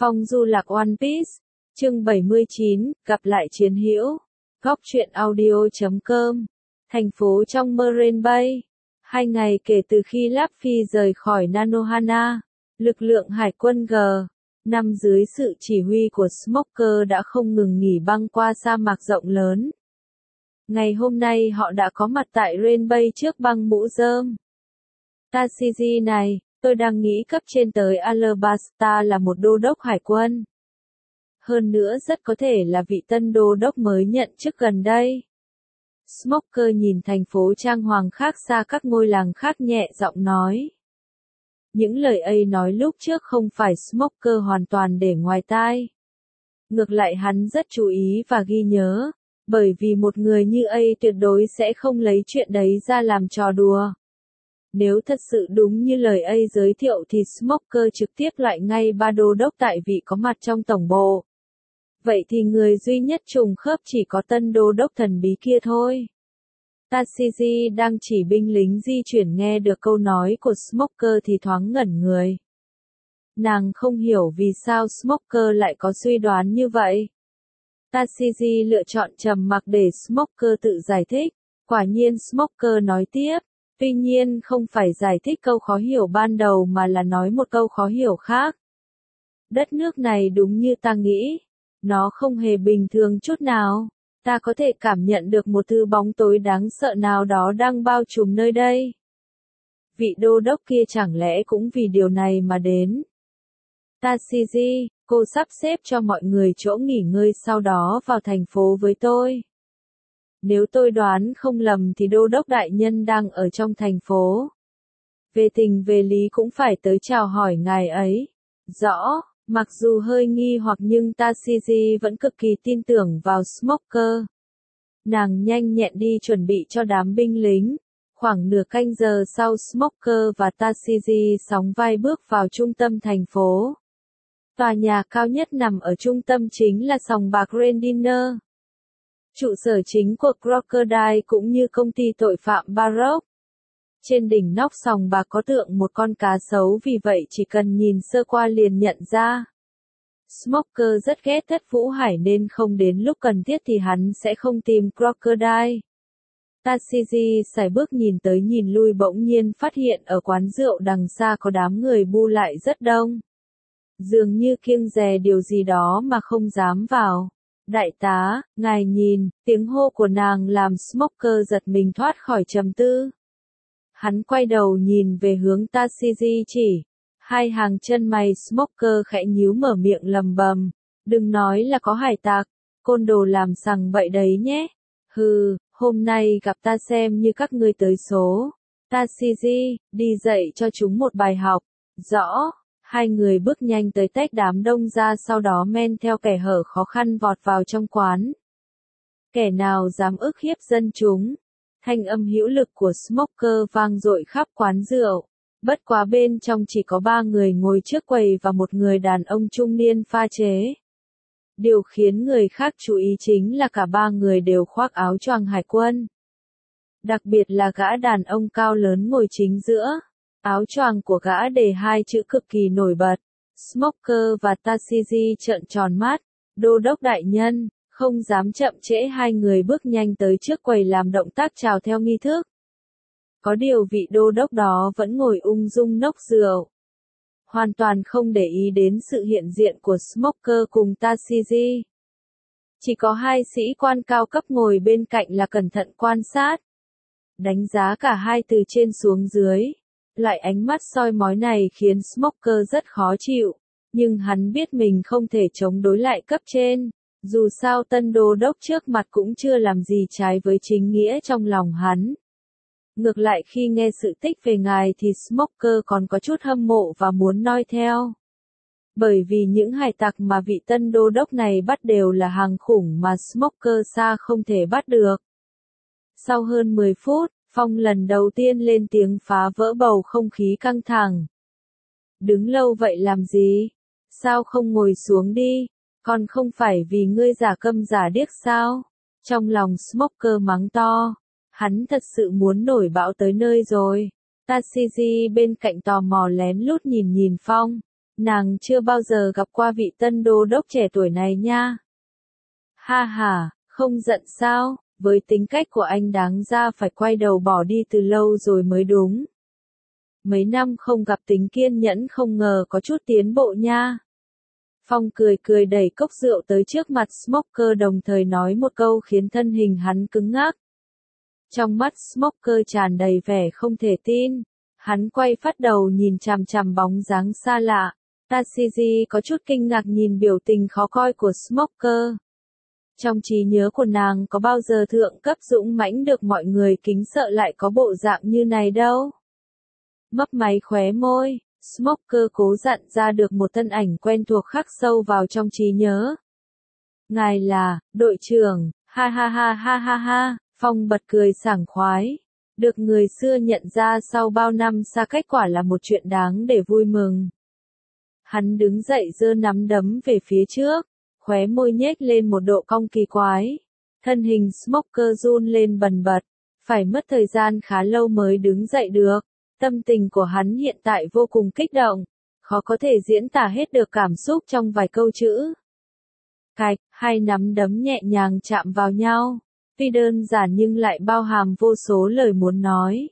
Phong du lạc One Piece, chương 79, gặp lại chiến hữu. Góc truyện audio.com. Thành phố trong Meren Bay. 2 ngày kể từ khi Luffy rời khỏi Nanohana, lực lượng hải quân G5 dưới sự chỉ huy của Smoker đã không ngừng nghỉ băng qua sa mạc rộng lớn. Ngày hôm nay họ đã có mặt tại Ren Bay trước băng mũ rơm. Tashigi này, tôi đang nghĩ cấp trên tới Alabasta là một đô đốc hải quân. Hơn nữa rất có thể là vị tân đô đốc mới nhận chức gần đây. Smoker nhìn thành phố trang hoàng khác xa các ngôi làng khác nhẹ giọng nói. Những lời ấy nói lúc trước không phải Smoker hoàn toàn để ngoài tai. Ngược lại hắn rất chú ý và ghi nhớ, bởi vì một người như ấy tuyệt đối sẽ không lấy chuyện đấy ra làm trò đùa. Nếu thật sự đúng như lời ấy giới thiệu thì Smoker trực tiếp loại ngay 3 đô đốc tại vị có mặt trong tổng bộ. Vậy thì người duy nhất trùng khớp chỉ có tân đô đốc thần bí kia thôi. Tashigi đang chỉ binh lính di chuyển nghe được câu nói của Smoker thì thoáng ngẩn người. Nàng không hiểu vì sao Smoker lại có suy đoán như vậy. Tashigi lựa chọn trầm mặc để Smoker tự giải thích. Quả nhiên Smoker nói tiếp, tuy nhiên không phải giải thích câu khó hiểu ban đầu mà là nói một câu khó hiểu khác. Đất nước này đúng như ta nghĩ. Nó không hề bình thường chút nào. Ta có thể cảm nhận được một thứ bóng tối đáng sợ nào đó đang bao trùm nơi đây. Vị đô đốc kia chẳng lẽ cũng vì điều này mà đến. Tashigi, cô sắp xếp cho mọi người chỗ nghỉ ngơi sau đó vào thành phố với tôi. Nếu tôi đoán không lầm thì đô đốc đại nhân đang ở trong thành phố. Về tình về lý cũng phải tới chào hỏi ngài ấy. Rõ. Mặc dù hơi nghi hoặc nhưng Tashigi vẫn cực kỳ tin tưởng vào Smoker. Nàng nhanh nhẹn đi chuẩn bị cho đám binh lính. Khoảng nửa canh giờ sau Smoker và Tashigi sóng vai bước vào trung tâm thành phố. Tòa nhà cao nhất nằm ở trung tâm chính là sòng bạc Grand Dinner. Trụ sở chính của Crocodile cũng như công ty tội phạm Baroque. Trên đỉnh nóc sòng bạc có tượng một con cá sấu vì vậy chỉ cần nhìn sơ qua liền nhận ra. Smoker rất ghét Thất Vũ Hải nên không đến lúc cần thiết thì hắn sẽ không tìm Crocodile. Tashigi sải bước nhìn tới nhìn lui bỗng nhiên phát hiện ở quán rượu đằng xa có đám người bu lại rất đông. Dường như kiêng dè điều gì đó mà không dám vào. Đại tá, ngài nhìn, tiếng hô của nàng làm Smoker giật mình thoát khỏi trầm tư. Hắn quay đầu nhìn về hướng Tashigi chỉ. Hai hàng chân mày Smoker khẽ nhíu mở miệng lầm bầm. Đừng nói là có hải tặc, côn đồ làm sằng bậy đấy nhé. Hừ, hôm nay gặp ta xem như các ngươi tới số. Tashigi, đi dạy cho chúng một bài học. Rõ. Hai người bước nhanh tới tách đám đông ra sau đó men theo kẻ hở khó khăn vọt vào trong quán. Kẻ nào dám ức hiếp dân chúng? Thanh âm hữu lực của Smoker vang dội khắp quán rượu. Bất quá bên trong chỉ có 3 người ngồi trước quầy và một người đàn ông trung niên pha chế. Điều khiến người khác chú ý chính là cả 3 người đều khoác áo choàng hải quân. Đặc biệt là gã đàn ông cao lớn ngồi chính giữa. Áo choàng của gã để 2 chữ cực kỳ nổi bật. Smoker và Tashigi trợn tròn mắt. Đô đốc đại nhân, không dám chậm trễ. Hai người bước nhanh tới trước quầy làm động tác chào theo nghi thức. Có điều vị đô đốc đó vẫn ngồi ung dung nốc rượu. Hoàn toàn không để ý đến sự hiện diện của Smoker cùng Tashigi. Chỉ có 2 sĩ quan cao cấp ngồi bên cạnh là cẩn thận quan sát. Đánh giá cả hai từ trên xuống dưới. Loại ánh mắt soi mói này khiến Smoker rất khó chịu. Nhưng hắn biết mình không thể chống đối lại cấp trên. Dù sao tân đô đốc trước mặt cũng chưa làm gì trái với chính nghĩa trong lòng hắn. Ngược lại khi nghe sự tích về ngài thì Smoker còn có chút hâm mộ và muốn noi theo. Bởi vì những hải tặc mà vị tân đô đốc này bắt đều là hàng khủng mà Smoker xa không thể bắt được. Sau hơn 10 phút, Phong lần đầu tiên lên tiếng phá vỡ bầu không khí căng thẳng. Đứng lâu vậy làm gì? Sao không ngồi xuống đi? Còn không phải vì ngươi giả câm giả điếc sao? Trong lòng Smoker mắng to. Hắn thật sự muốn nổi bão tới nơi rồi. Tashigi bên cạnh tò mò lén lút nhìn Phong. Nàng chưa bao giờ gặp qua vị tân đô đốc trẻ tuổi này nha. Ha ha, không giận sao, với tính cách của anh đáng ra phải quay đầu bỏ đi từ lâu rồi mới đúng. Mấy năm không gặp tính kiên nhẫn không ngờ có chút tiến bộ nha. Phong cười cười đẩy cốc rượu tới trước mặt Smoker đồng thời nói một câu khiến thân hình hắn cứng ngắc. Trong mắt Smoker tràn đầy vẻ không thể tin. Hắn quay phát đầu nhìn chằm chằm bóng dáng xa lạ. Tashiji có chút kinh ngạc nhìn biểu tình khó coi của Smoker. Trong trí nhớ của nàng có bao giờ thượng cấp dũng mãnh được mọi người kính sợ lại có bộ dạng như này đâu. Mấp máy khóe môi, Smoker cố dặn ra được một thân ảnh quen thuộc khắc sâu vào trong trí nhớ. Ngài là, đội trưởng, ha ha ha ha ha ha, Phong bật cười sảng khoái. Được người xưa nhận ra sau bao năm xa cách quả là một chuyện đáng để vui mừng. Hắn đứng dậy giơ nắm đấm về phía trước, khóe môi nhếch lên một độ cong kỳ quái. Thân hình Smoker run lên bần bật, phải mất thời gian khá lâu mới đứng dậy được. Tâm tình của hắn hiện tại vô cùng kích động, khó có thể diễn tả hết được cảm xúc trong vài câu chữ. Cạch, hai nắm đấm nhẹ nhàng chạm vào nhau, tuy đơn giản nhưng lại bao hàm vô số lời muốn nói.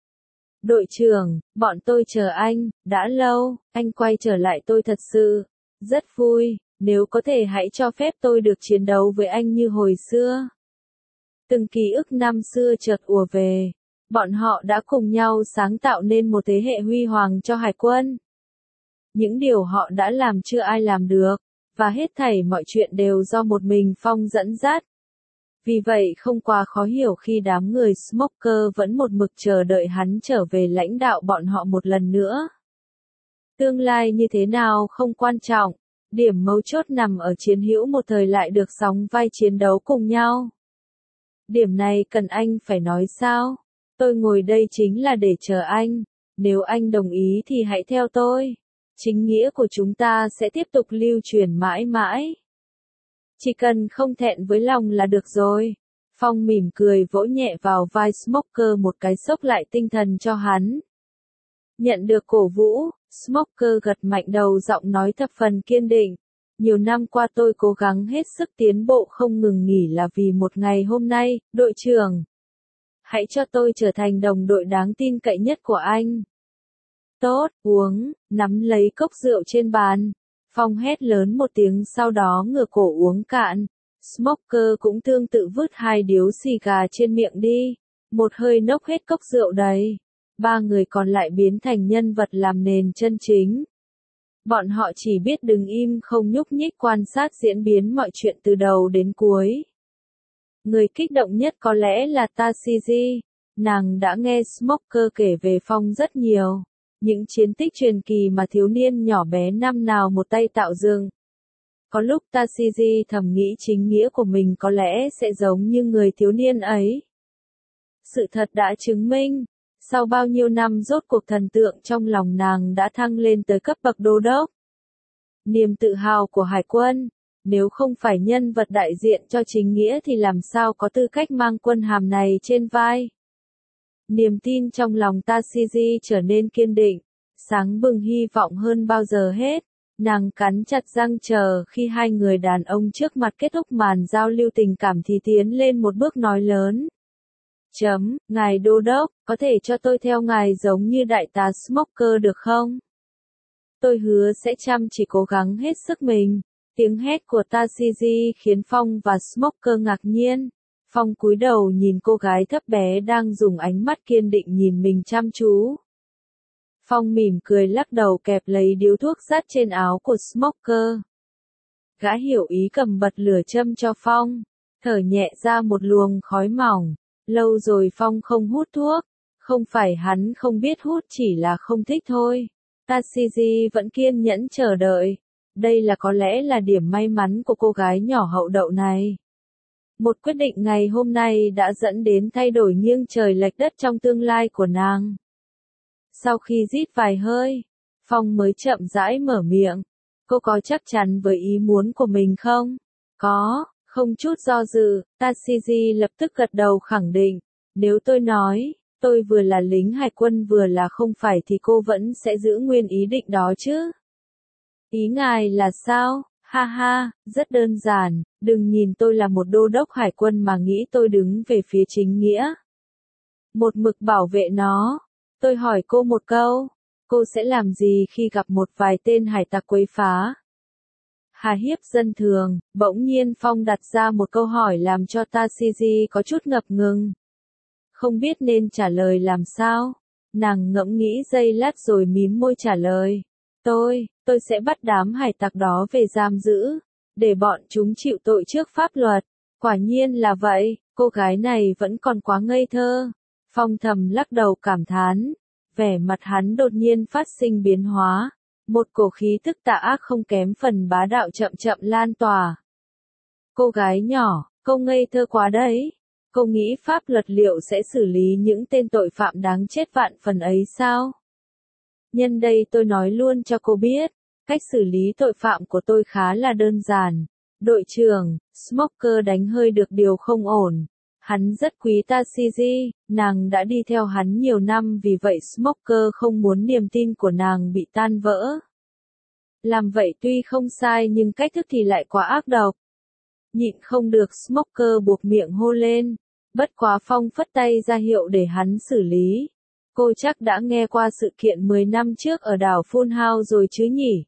Đội trưởng, bọn tôi chờ anh, đã lâu, anh quay trở lại tôi thật sự, rất vui, nếu có thể hãy cho phép tôi được chiến đấu với anh như hồi xưa. Từng ký ức năm xưa chợt ùa về. Bọn họ đã cùng nhau sáng tạo nên một thế hệ huy hoàng cho hải quân. Những điều họ đã làm chưa ai làm được, và hết thảy mọi chuyện đều do một mình Phong dẫn dắt. Vì vậy không quá khó hiểu khi đám người Smoker vẫn một mực chờ đợi hắn trở về lãnh đạo bọn họ một lần nữa. Tương lai như thế nào không quan trọng, điểm mấu chốt nằm ở chiến hữu một thời lại được sóng vai chiến đấu cùng nhau. Điểm này cần anh phải nói sao? Tôi ngồi đây chính là để chờ anh, nếu anh đồng ý thì hãy theo tôi. Chính nghĩa của chúng ta sẽ tiếp tục lưu truyền mãi mãi. Chỉ cần không thẹn với lòng là được rồi. Phong mỉm cười vỗ nhẹ vào vai Smoker một cái xốc lại tinh thần cho hắn. Nhận được cổ vũ, Smoker gật mạnh đầu giọng nói thập phần kiên định. Nhiều năm qua tôi cố gắng hết sức tiến bộ không ngừng nghỉ là vì một ngày hôm nay, đội trưởng. Hãy cho tôi trở thành đồng đội đáng tin cậy nhất của anh. Tốt, uống, nắm lấy cốc rượu trên bàn. Phong hét lớn một tiếng sau đó ngửa cổ uống cạn. Smoker cũng tương tự vứt hai điếu xì gà trên miệng đi. Một hơi nốc hết cốc rượu đầy. Ba người còn lại biến thành nhân vật làm nền chân chính. Bọn họ chỉ biết đứng im không nhúc nhích quan sát diễn biến mọi chuyện từ đầu đến cuối. Người kích động nhất có lẽ là Tashiji. Nàng đã nghe Smoker kể về Phong rất nhiều. Những chiến tích truyền kỳ mà thiếu niên nhỏ bé năm nào một tay tạo dựng. Có lúc Tashiji thầm nghĩ chính nghĩa của mình có lẽ sẽ giống như người thiếu niên ấy. Sự thật đã chứng minh. Sau bao nhiêu năm rốt cuộc thần tượng trong lòng nàng đã thăng lên tới cấp bậc đô đốc. Niềm tự hào của hải quân. Nếu không phải nhân vật đại diện cho chính nghĩa thì làm sao có tư cách mang quân hàm này trên vai. Niềm tin trong lòng Tashiji trở nên kiên định, sáng bừng hy vọng hơn bao giờ hết. Nàng cắn chặt răng chờ khi hai người đàn ông trước mặt kết thúc màn giao lưu tình cảm thì tiến lên một bước nói lớn. Ngài đô đốc, có thể cho tôi theo ngài giống như đại tá Smoker được không? Tôi hứa sẽ chăm chỉ cố gắng hết sức mình. Tiếng hét của Tashiji khiến Phong và Smoker ngạc nhiên. Phong cúi đầu nhìn cô gái thấp bé đang dùng ánh mắt kiên định nhìn mình chăm chú. Phong mỉm cười lắc đầu kẹp lấy điếu thuốc rát trên áo của Smoker. Gã hiểu ý cầm bật lửa châm cho Phong, thở nhẹ ra một luồng khói mỏng. Lâu rồi Phong không hút thuốc, không phải hắn không biết hút chỉ là không thích thôi. Tashiji vẫn kiên nhẫn chờ đợi. Đây là có lẽ là điểm may mắn của cô gái nhỏ hậu đậu này. Một quyết định ngày hôm nay đã dẫn đến thay đổi nghiêng trời lệch đất trong tương lai của nàng. Sau khi rít vài hơi, Phong mới chậm rãi mở miệng. Cô có chắc chắn với ý muốn của mình không? Có, không chút do dự, Tashiji lập tức gật đầu khẳng định. Nếu tôi nói, tôi vừa là lính hải quân vừa là không phải thì cô vẫn sẽ giữ nguyên ý định đó chứ? Ý ngài là sao? Ha ha, rất đơn giản, đừng nhìn tôi là một đô đốc hải quân mà nghĩ tôi đứng về phía chính nghĩa. Một mực bảo vệ nó. Tôi hỏi cô một câu, cô sẽ làm gì khi gặp một vài tên hải tặc quấy phá? Hà hiếp dân thường, bỗng nhiên Phong đặt ra một câu hỏi làm cho Tashigi có chút ngập ngừng. Không biết nên trả lời làm sao. Nàng ngẫm nghĩ giây lát rồi mím môi trả lời. Tôi sẽ bắt đám hải tặc đó về giam giữ, để bọn chúng chịu tội trước pháp luật. Quả nhiên là vậy, cô gái này vẫn còn quá ngây thơ. Phong thầm lắc đầu cảm thán, vẻ mặt hắn đột nhiên phát sinh biến hóa. Một cổ khí tức tà ác không kém phần bá đạo chậm chậm lan tỏa. Cô gái nhỏ, cô ngây thơ quá đấy. Cô nghĩ pháp luật liệu sẽ xử lý những tên tội phạm đáng chết vạn phần ấy sao? Nhân đây tôi nói luôn cho cô biết, cách xử lý tội phạm của tôi khá là đơn giản. Đội trưởng, Smoker đánh hơi được điều không ổn. Hắn rất quý Tashigi, nàng đã đi theo hắn nhiều năm vì vậy Smoker không muốn niềm tin của nàng bị tan vỡ. Làm vậy tuy không sai nhưng cách thức thì lại quá ác độc. Nhịn không được Smoker buộc miệng hô lên, bất quá Phong phất tay ra hiệu để hắn xử lý. Cô chắc đã nghe qua sự kiện 10 năm trước ở đảo Funhouse rồi chứ nhỉ?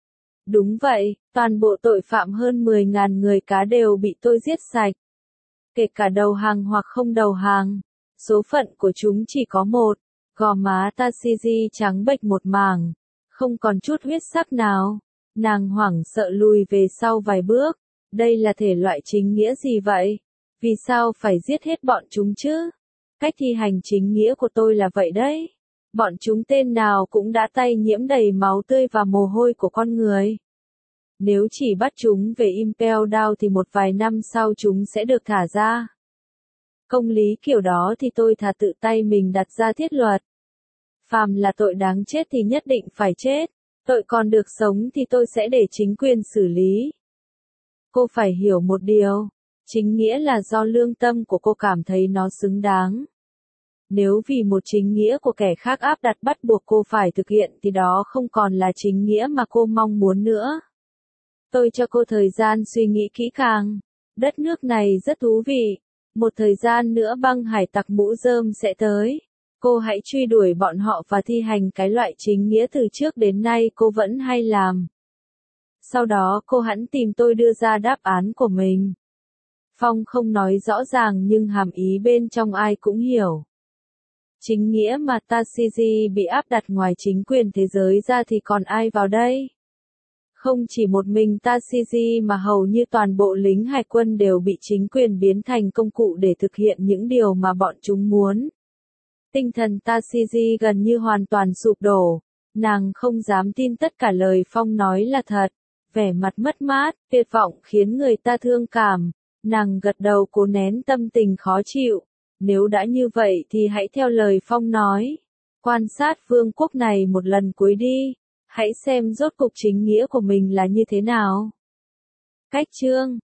Đúng vậy, toàn bộ tội phạm hơn 10.000 người cá đều bị tôi giết sạch. Kể cả đầu hàng hoặc không đầu hàng. Số phận của chúng chỉ có một. Gò má Tashigi trắng bệch một mảng. Không còn chút huyết sắc nào. Nàng hoảng sợ lùi về sau vài bước. Đây là thể loại chính nghĩa gì vậy? Vì sao phải giết hết bọn chúng chứ? Cách thi hành chính nghĩa của tôi là vậy đấy. Bọn chúng tên nào cũng đã tay nhiễm đầy máu tươi và mồ hôi của con người. Nếu chỉ bắt chúng về Impel Down thì một vài năm sau chúng sẽ được thả ra. Công lý kiểu đó thì tôi thà tự tay mình đặt ra thiết luật. Phàm là tội đáng chết thì nhất định phải chết. Tội còn được sống thì tôi sẽ để chính quyền xử lý. Cô phải hiểu một điều. Chính nghĩa là do lương tâm của cô cảm thấy nó xứng đáng. Nếu vì một chính nghĩa của kẻ khác áp đặt bắt buộc cô phải thực hiện thì đó không còn là chính nghĩa mà cô mong muốn nữa. Tôi cho cô thời gian suy nghĩ kỹ càng. Đất nước này rất thú vị. Một thời gian nữa băng hải tặc mũ rơm sẽ tới. Cô hãy truy đuổi bọn họ và thi hành cái loại chính nghĩa từ trước đến nay cô vẫn hay làm. Sau đó cô hẵng tìm tôi đưa ra đáp án của mình. Phong không nói rõ ràng nhưng hàm ý bên trong ai cũng hiểu. Chính nghĩa mà Tashigi bị áp đặt ngoài chính quyền thế giới ra thì còn ai vào đây? Không chỉ một mình Tashigi mà hầu như toàn bộ lính hải quân đều bị chính quyền biến thành công cụ để thực hiện những điều mà bọn chúng muốn. Tinh thần Tashigi gần như hoàn toàn sụp đổ. Nàng không dám tin tất cả lời Phong nói là thật. Vẻ mặt mất mát, tuyệt vọng khiến người ta thương cảm. Nàng gật đầu cố nén tâm tình khó chịu. Nếu đã như vậy thì hãy theo lời Phong nói. Quan sát vương quốc này một lần cuối đi. Hãy xem rốt cục chính nghĩa của mình là như thế nào. Cách chương